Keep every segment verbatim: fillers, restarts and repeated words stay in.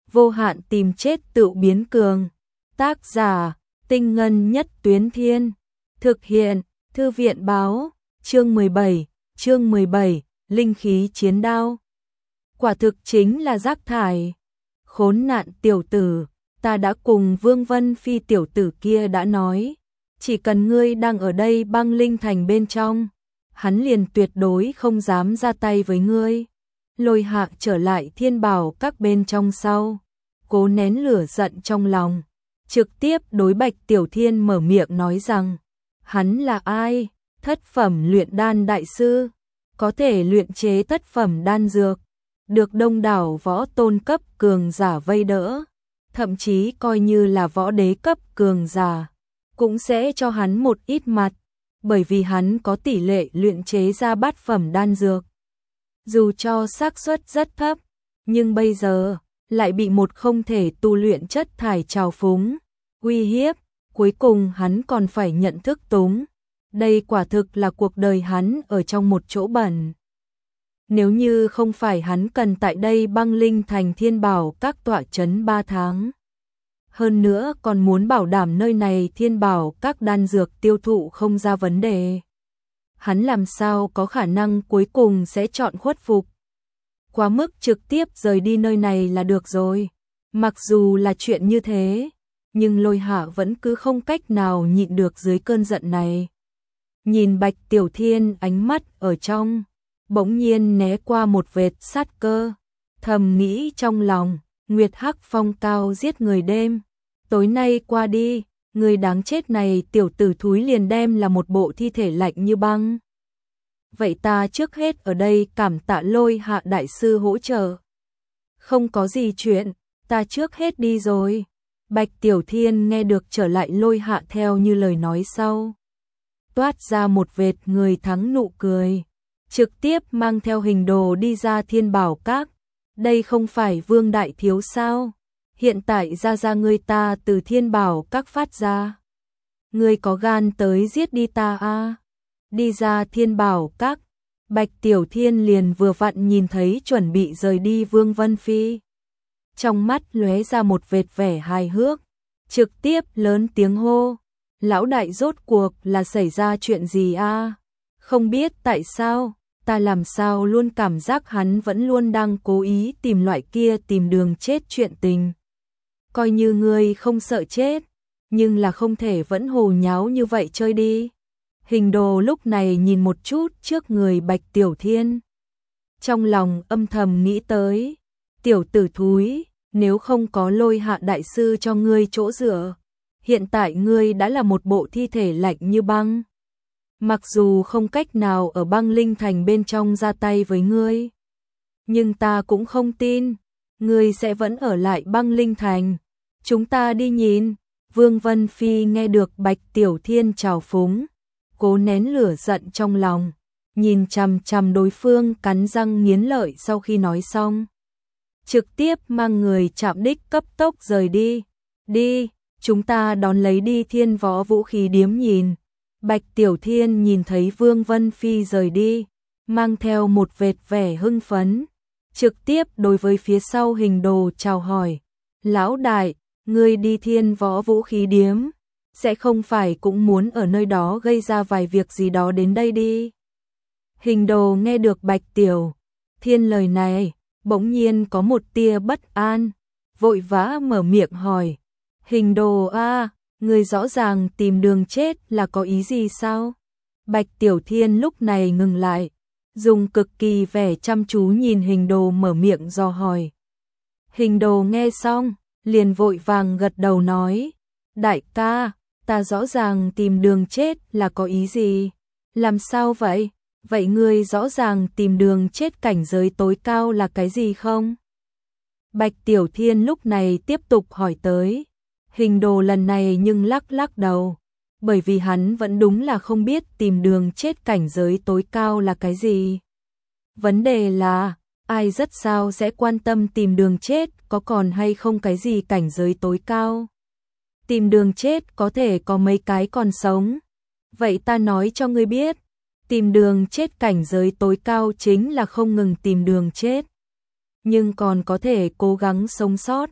vô hạn tìm chết tự biến cường. Tác giả, Tinh Ngân Nhất Tuyến Thiên. Thực hiện, Thư viện Báo. Chương mười bảy, chương mười bảy, linh khí chiến đao. Quả thực chính là rác thải. Khốn nạn tiểu tử, ta đã cùng Vương Vân Phi tiểu tử kia đã nói, chỉ cần ngươi đang ở đây băng linh thành bên trong, hắn liền tuyệt đối không dám ra tay với ngươi. Lôi Hạ trở lại Thiên Bảo các bên trong sau, cố nén lửa giận trong lòng, trực tiếp đối Bạch Tiểu Thiên mở miệng nói rằng, hắn là ai? Thất phẩm luyện đan đại sư, có thể luyện chế thất phẩm đan dược, được đông đảo võ tôn cấp cường giả vây đỡ, thậm chí coi như là võ đế cấp cường giả, cũng sẽ cho hắn một ít mặt, bởi vì hắn có tỷ lệ luyện chế ra bát phẩm đan dược. Dù cho xác suất rất thấp, nhưng bây giờ lại bị một không thể tu luyện chất thải trào phúng, uy hiếp, cuối cùng hắn còn phải nhận thức túng. Đây quả thực là cuộc đời hắn ở trong một chỗ bẩn. Nếu như không phải hắn cần tại đây băng linh thành Thiên Bảo các tọa chấn ba tháng. Hơn nữa còn muốn bảo đảm nơi này Thiên Bảo các đan dược tiêu thụ không ra vấn đề. Hắn làm sao có khả năng cuối cùng sẽ chọn khuất phục. Quá mức trực tiếp rời đi nơi này là được rồi. Mặc dù là chuyện như thế, nhưng Lôi Hạ vẫn cứ không cách nào nhịn được dưới cơn giận này. Nhìn Bạch Tiểu Thiên ánh mắt ở trong, bỗng nhiên né qua một vệt sát cơ, thầm nghĩ trong lòng, Nguyệt Hắc phong cao giết người đêm, tối nay qua đi, người đáng chết này tiểu tử thúi liền đem là một bộ thi thể lạnh như băng. Vậy ta trước hết ở đây cảm tạ Lôi Hạ đại sư hỗ trợ. Không có gì chuyện, ta trước hết đi rồi. Bạch Tiểu Thiên nghe được trở lại Lôi Hạ theo như lời nói sau, toát ra một vệt người thắng nụ cười, trực tiếp mang theo hình đồ đi ra Thiên Bảo các. Đây không phải Vương đại thiếu sao? Hiện tại ra ra ngươi ta từ Thiên Bảo các phát ra. Ngươi có gan tới giết đi ta a? À? Đi ra Thiên Bảo các, Bạch Tiểu Thiên liền vừa vặn nhìn thấy chuẩn bị rời đi Vương Vân Phi. Trong mắt lóe ra một vệt vẻ hài hước, trực tiếp lớn tiếng hô, lão đại rốt cuộc là xảy ra chuyện gì a? À? Không biết tại sao, ta làm sao luôn cảm giác hắn vẫn luôn đang cố ý tìm loại kia tìm đường chết chuyện tình. Coi như ngươi không sợ chết, nhưng là không thể vẫn hồ nháo như vậy chơi đi. Hình đồ lúc này nhìn một chút trước người Bạch Tiểu Thiên. Trong lòng âm thầm nghĩ tới, tiểu tử thúi, nếu không có Lôi Hạ đại sư cho ngươi chỗ dựa, hiện tại ngươi đã là một bộ thi thể lạnh như băng. Mặc dù không cách nào ở băng linh thành bên trong ra tay với ngươi, nhưng ta cũng không tin, ngươi sẽ vẫn ở lại băng linh thành. Chúng ta đi nhìn. Vương Vân Phi nghe được Bạch Tiểu Thiên trào phúng, cố nén lửa giận trong lòng, nhìn chằm chằm đối phương cắn răng nghiến lợi sau khi nói xong. Trực tiếp mang người chạm đích cấp tốc rời đi. Đi, chúng ta đón lấy đi Thiên Võ Vũ Khí Điếm nhìn. Bạch Tiểu Thiên nhìn thấy Vương Vân Phi rời đi, mang theo một vệt vẻ hưng phấn, trực tiếp đối với phía sau hình đồ chào hỏi. Lão đại, ngươi đi Thiên Võ Vũ Khí Điếm, sẽ không phải cũng muốn ở nơi đó gây ra vài việc gì đó đến đây đi. Hình đồ nghe được Bạch Tiểu Thiên lời này, bỗng nhiên có một tia bất an, vội vã mở miệng hỏi. Hình đồ a, người rõ ràng tìm đường chết là có ý gì sao? Bạch Tiểu Thiên lúc này ngừng lại, dùng cực kỳ vẻ chăm chú nhìn hình đồ mở miệng dò hỏi. Hình đồ nghe xong, liền vội vàng gật đầu nói, đại ca, ta rõ ràng tìm đường chết là có ý gì? Làm sao vậy? Vậy ngươi rõ ràng tìm đường chết cảnh giới tối cao là cái gì không? Bạch Tiểu Thiên lúc này tiếp tục hỏi tới. Hình đồ lần này nhưng lắc lắc đầu, bởi vì hắn vẫn đúng là không biết tìm đường chết cảnh giới tối cao là cái gì. Vấn đề là, ai rất sao sẽ quan tâm tìm đường chết có còn hay không cái gì cảnh giới tối cao. Tìm đường chết có thể có mấy cái còn sống. Vậy ta nói cho ngươi biết, tìm đường chết cảnh giới tối cao chính là không ngừng tìm đường chết, nhưng còn có thể cố gắng sống sót.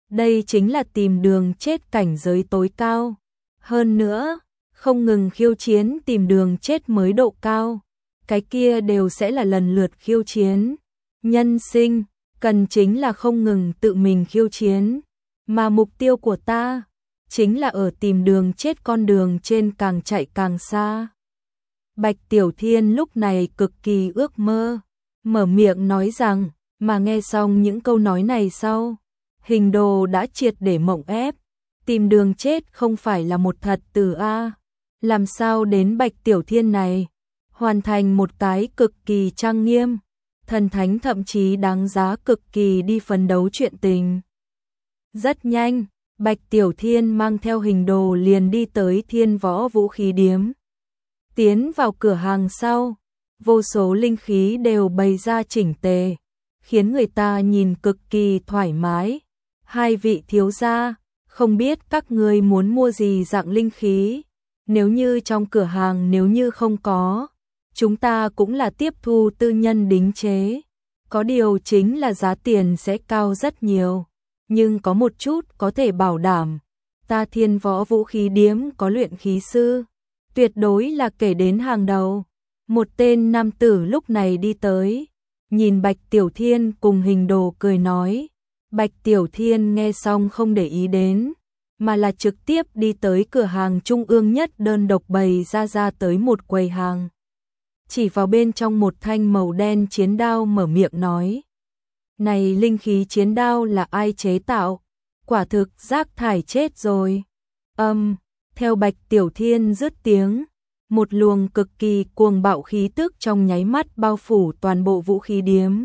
Đây chính là tìm đường chết cảnh giới tối cao. Hơn nữa, không ngừng khiêu chiến tìm đường chết mới độ cao. Cái kia đều sẽ là lần lượt khiêu chiến. Nhân sinh, cần chính là không ngừng tự mình khiêu chiến. Mà mục tiêu của ta, chính là ở tìm đường chết con đường trên càng chạy càng xa. Bạch Tiểu Thiên lúc này cực kỳ ước mơ, mở miệng nói rằng, mà nghe xong những câu nói này sau, Hình Đồ đã triệt để mộng ép, tìm đường chết không phải là một thật từ a, làm sao đến Bạch Tiểu Thiên này, hoàn thành một cái cực kỳ trang nghiêm, thần thánh thậm chí đáng giá cực kỳ đi phấn đấu chuyện tình. Rất nhanh, Bạch Tiểu Thiên mang theo Hình Đồ liền đi tới Thiên Võ Vũ Khí Điếm. Tiến vào cửa hàng sau, vô số linh khí đều bày ra chỉnh tề, khiến người ta nhìn cực kỳ thoải mái. Hai vị thiếu gia, không biết các ngươi muốn mua gì dạng linh khí, nếu như trong cửa hàng nếu như không có, chúng ta cũng là tiếp thu tư nhân đính chế, có điều chính là giá tiền sẽ cao rất nhiều, nhưng có một chút có thể bảo đảm, ta Thiên Võ Vũ Khí Điếm có luyện khí sư, tuyệt đối là kể đến hàng đầu. Một tên nam tử lúc này đi tới, nhìn Bạch Tiểu Thiên cùng Hình Đồ cười nói. Bạch Tiểu Thiên nghe xong không để ý đến, mà là trực tiếp đi tới cửa hàng trung ương nhất đơn độc bày ra ra tới một quầy hàng. Chỉ vào bên trong một thanh màu đen chiến đao mở miệng nói. Này linh khí chiến đao là ai chế tạo? Quả thực rác thải chết rồi. Âm, theo Bạch Tiểu Thiên dứt tiếng, một luồng cực kỳ cuồng bạo khí tức trong nháy mắt bao phủ toàn bộ vũ khí điếm.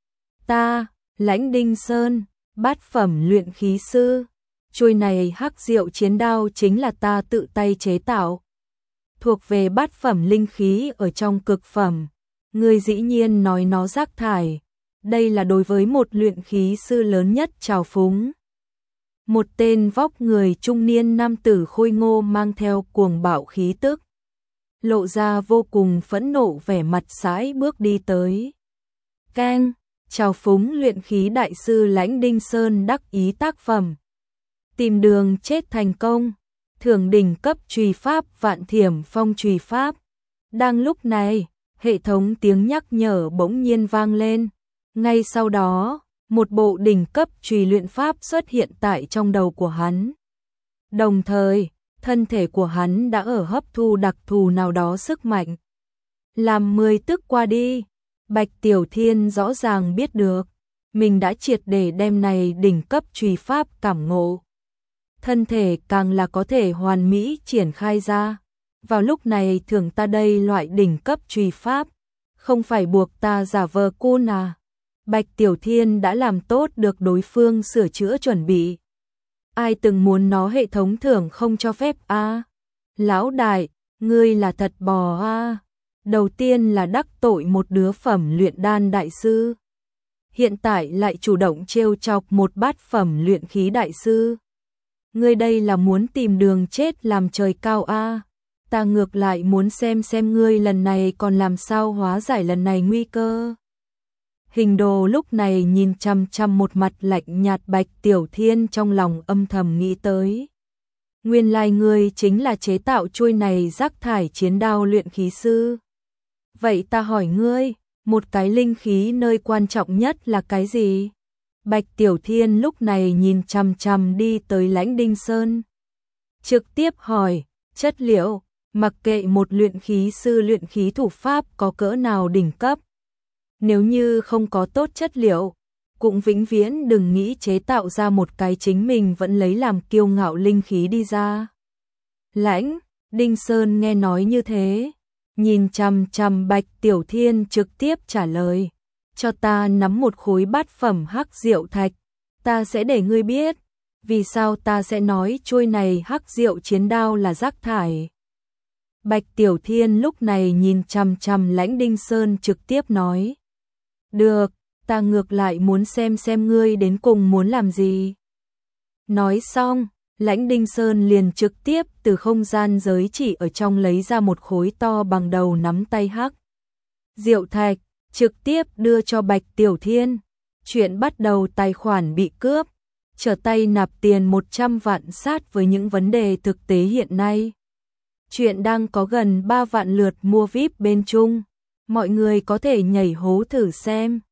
Ta, Lãnh Đinh Sơn, bát phẩm luyện khí sư, chuôi này hắc diệu chiến đao chính là ta tự tay chế tạo. Thuộc về bát phẩm linh khí ở trong cực phẩm, người dĩ nhiên nói nó rác thải, đây là đối với một luyện khí sư lớn nhất trào phúng. Một tên vóc người trung niên nam tử khôi ngô mang theo cuồng bạo khí tức, lộ ra vô cùng phẫn nộ vẻ mặt sãi bước đi tới. Keng, trào phúng luyện khí đại sư Lãnh Đinh Sơn đắc ý tác phẩm. Tìm đường chết thành công, thưởng đỉnh cấp chùy pháp Vạn Thiểm Phong chùy pháp. Đang lúc này, hệ thống tiếng nhắc nhở bỗng nhiên vang lên. Ngay sau đó, một bộ đỉnh cấp chùy luyện pháp xuất hiện tại trong đầu của hắn. Đồng thời, thân thể của hắn đã ở hấp thu đặc thù nào đó sức mạnh. Làm mười tức qua đi, Bạch Tiểu Thiên rõ ràng biết được, mình đã triệt để đem này đỉnh cấp chùy pháp cảm ngộ. Thân thể càng là có thể hoàn mỹ triển khai ra. Vào lúc này thưởng ta đây loại đỉnh cấp chùy pháp, không phải buộc ta giả vờ cool à. Bạch Tiểu Thiên đã làm tốt được đối phương sửa chữa chuẩn bị. Ai từng muốn nó hệ thống thưởng không cho phép a à? Lão đại, ngươi là thật bò a à? Đầu tiên là đắc tội một đứa phẩm luyện đan đại sư. Hiện tại lại chủ động trêu chọc một bát phẩm luyện khí đại sư. Ngươi đây là muốn tìm đường chết làm trời cao a à? Ta ngược lại muốn xem xem ngươi lần này còn làm sao hóa giải lần này nguy cơ. Hình Đồ lúc này nhìn chằm chằm một mặt lạnh nhạt Bạch Tiểu Thiên trong lòng âm thầm nghĩ tới. Nguyên lai ngươi chính là chế tạo chuôi này rác thải chiến đao luyện khí sư. Vậy ta hỏi ngươi, một cái linh khí nơi quan trọng nhất là cái gì? Bạch Tiểu Thiên lúc này nhìn chằm chằm đi tới Lãnh Đinh Sơn. Trực tiếp hỏi, chất liệu, mặc kệ một luyện khí sư luyện khí thủ pháp có cỡ nào đỉnh cấp. Nếu như không có tốt chất liệu, cũng vĩnh viễn đừng nghĩ chế tạo ra một cái chính mình vẫn lấy làm kiêu ngạo linh khí đi ra. Lãnh Đinh Sơn nghe nói như thế, nhìn chằm chằm Bạch Tiểu Thiên trực tiếp trả lời. Cho ta nắm một khối bát phẩm hắc diệu thạch, ta sẽ để ngươi biết, vì sao ta sẽ nói chuôi này hắc diệu chiến đao là rác thải. Bạch Tiểu Thiên lúc này nhìn chằm chằm Lãnh Đinh Sơn trực tiếp nói. Được, ta ngược lại muốn xem xem ngươi đến cùng muốn làm gì. Nói xong, Lãnh Đinh Sơn liền trực tiếp từ không gian giới chỉ ở trong lấy ra một khối to bằng đầu nắm tay hắc diệu thạch, trực tiếp đưa cho Bạch Tiểu Thiên. Chuyện bắt đầu tài khoản bị cướp. trở tay nạp tiền một trăm vạn sát với những vấn đề thực tế hiện nay. Chuyện đang có gần ba vạn lượt mua vi ai pi bên Trung. Mọi người có thể nhảy hố thử xem.